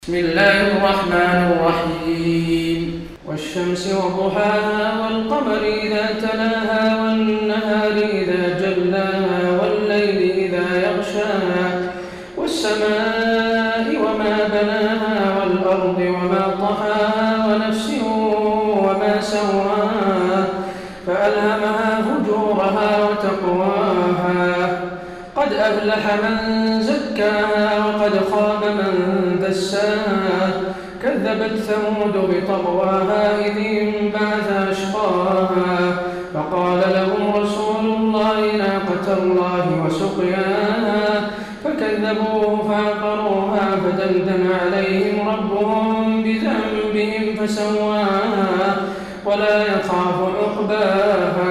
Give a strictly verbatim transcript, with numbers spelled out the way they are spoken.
بسم الله الرحمن الرحيم والشمس وضحاها والقمر إذا تلاها والنهار إذا جلاها والليل إذا يغشاها والسماء وما بناها والأرض وما طحاها ونفس وما سواها فألهمها فجورها وتقواها قد أفلح من زكاها وقد خاب من دساها كذبت ثمود بطغواها إذ انبعث أشقاها فقال لهم رسول الله ناقة الله وسقياها فكذبوه فعقروها فدمدم عليهم ربهم بذنبهم فسواها ولا يخاف عقباها